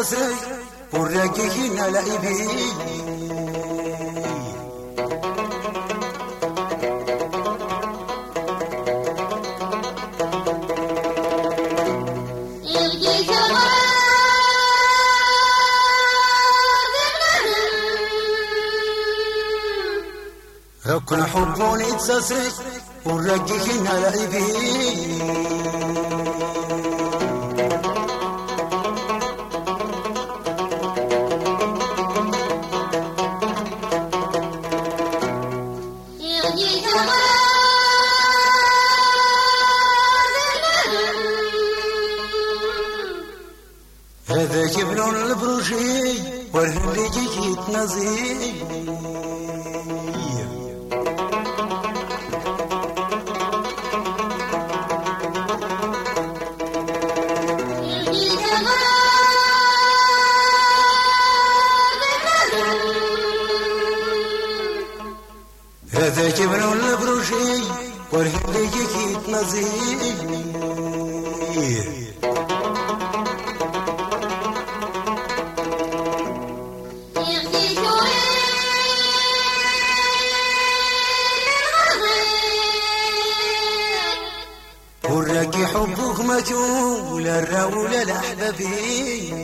تسري ورقيهن لعبي ركن حبوني تسري ورقيهن لعبي هذا جبل البروجي والهلي جيت نزي هذا جبل البروجي والهلي جيت نزي ورقي حبك مجهول الرول الأحبابي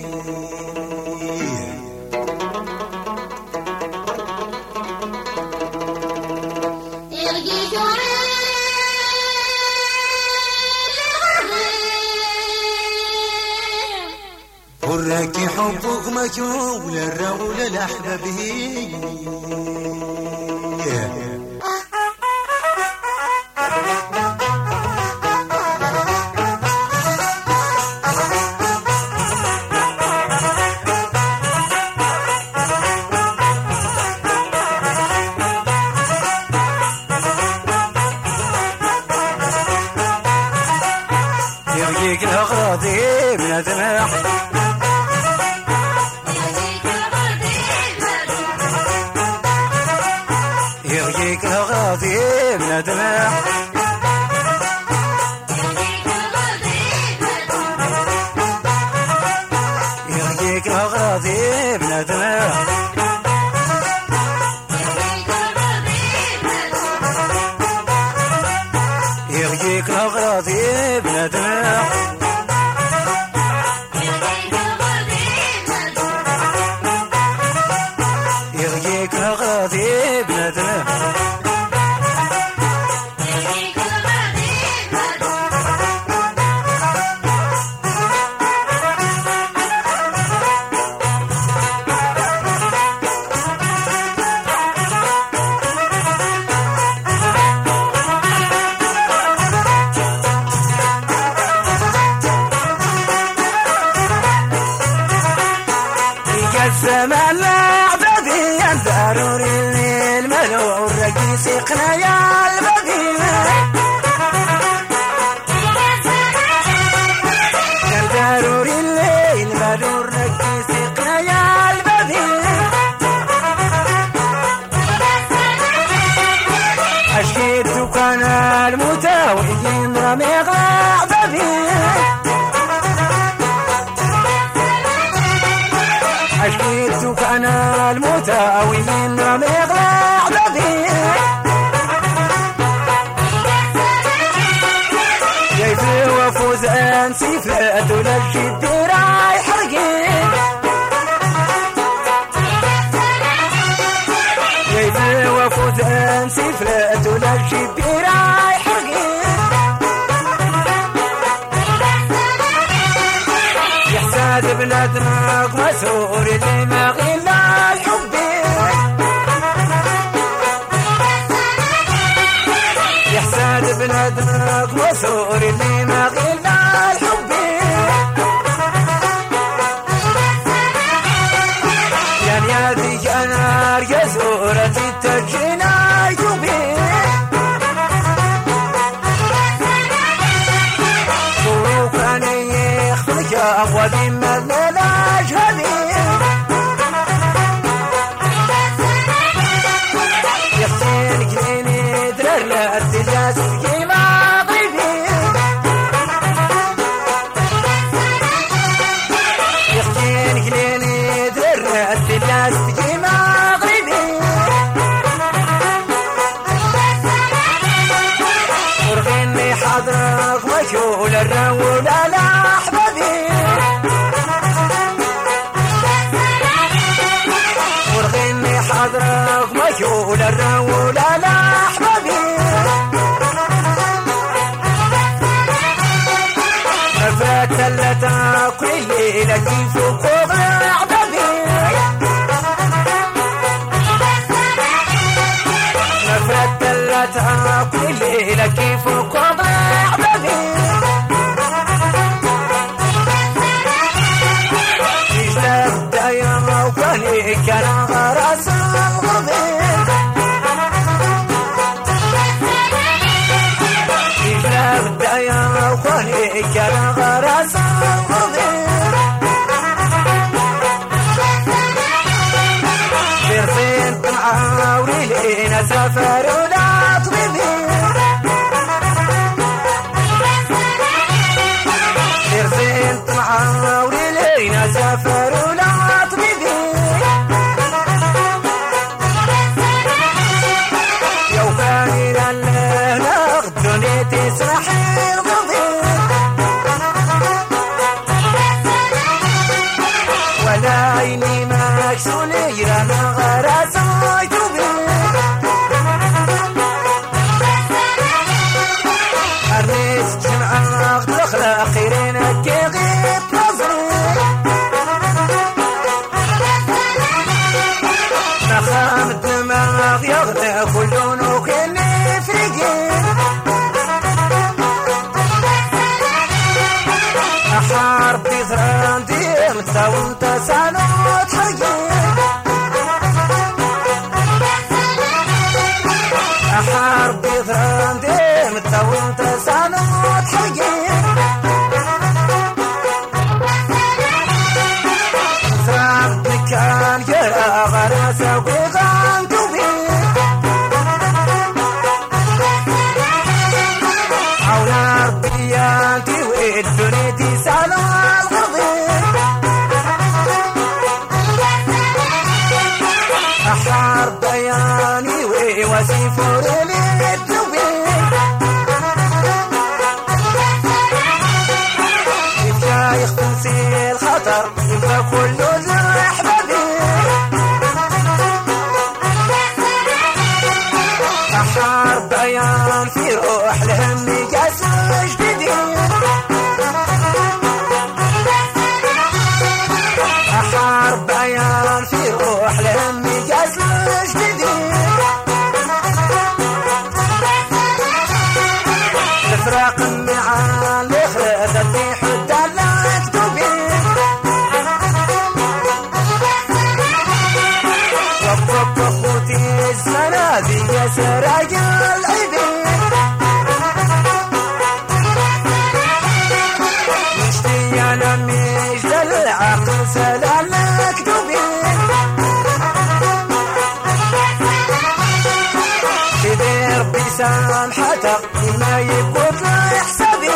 ورقي حبك مجهول الرول الأحبابي يرقيك الأغراضي من الدمع يرقيك الأغراضي من الدمع يرقيك الأغراضي من الدمع يرقيك الأغراضي من الدمع يرقيك الأغراضي من الدمع الزمان لعبدي ضروري الملوع الرقيس يقنا يا البدي ضروري الملوع الرقيس يقنا يا البدي أشكيت دكان المتاويين رمي غابدي أشكيتك أنا المتاويين رمي غابدي كيف وفوز أنسي فات للجد رايح رقيق كيف وفوز أنسي فات للجد رايح رقيق يحساد بلادنا مسؤول اللي ما غلا الحب يحساد بلادنا مسؤول اللي ما غلا الحب يا ذيك انا يزورتي تجينا يوبي شروق انا يخفلك اقوى بما لا جهدي يختينك ليني درر لا ارتجاز كيما ضيبي يختينك مشول الرول على أحبابي ورغيني حضرك مشول الرول على أحبابي نفرت ثلتها كل ليلة كيف فوق أحبابي نفرت ثلتها كل ليلة كيف فوق أحبابي يجلب دايما وكاني كان غراس الغربي يجلب دايما وكاني كان غراس الغربي فرفين معاوري لينا سفر ولا طبيبي فرفين معاوري لينا سفر ولا طبيبي يو كاني لنا غدوني تسرحي الغضي ولا عيني مكسولي انا غراس عيوبي حريت جمعة اخلاق خيرين كي غيب نظري مخام الدماغ يغرق كلون وكلني فريقي أحارب بثران دير متاونت سانوت حقي أحارب بثران دير متاونت سانوت حقي ثران بكان يرى غراسة وغان دوبي عونا ربيانتي وإدونيتي سالو أحار ضياني وسيفور للدوبي يبقى يختنسي الخطر يبقى كله جرح بابي أحار ضيان في روح لهم جاس جديد أحار ضيان في روح لهم جاس جديد الفراق مع الإخرى ذاتي حتى لا أكتبي وفق أخوتي الزنادي يا سراج العيبي مشتي أنا مجد العقل سلام أكتبي كبير بسامحته ما يقول لا حسابي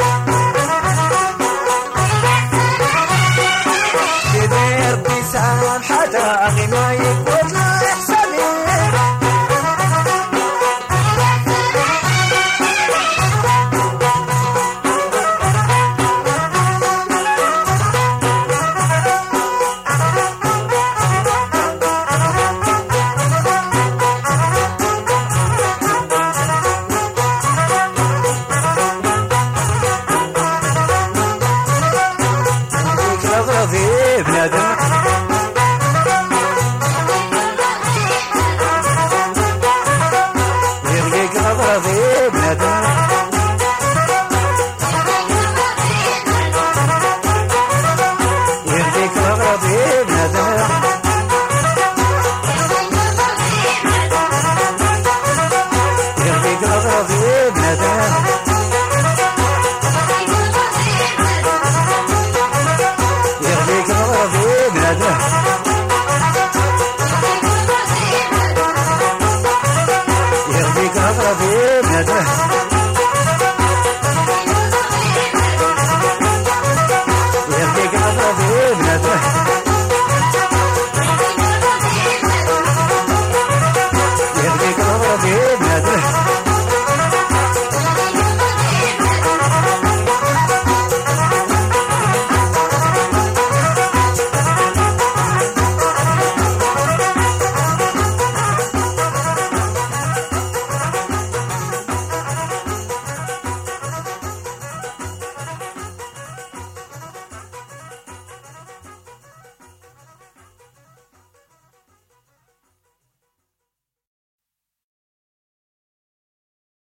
كبير بسامحته ما يقول لا حسابي غضي بنادم يغليك غضي بنادم يغليك غضي بنادم يغليك غضي بنادم يغليك غضي بنادم يغليك غضي بنادم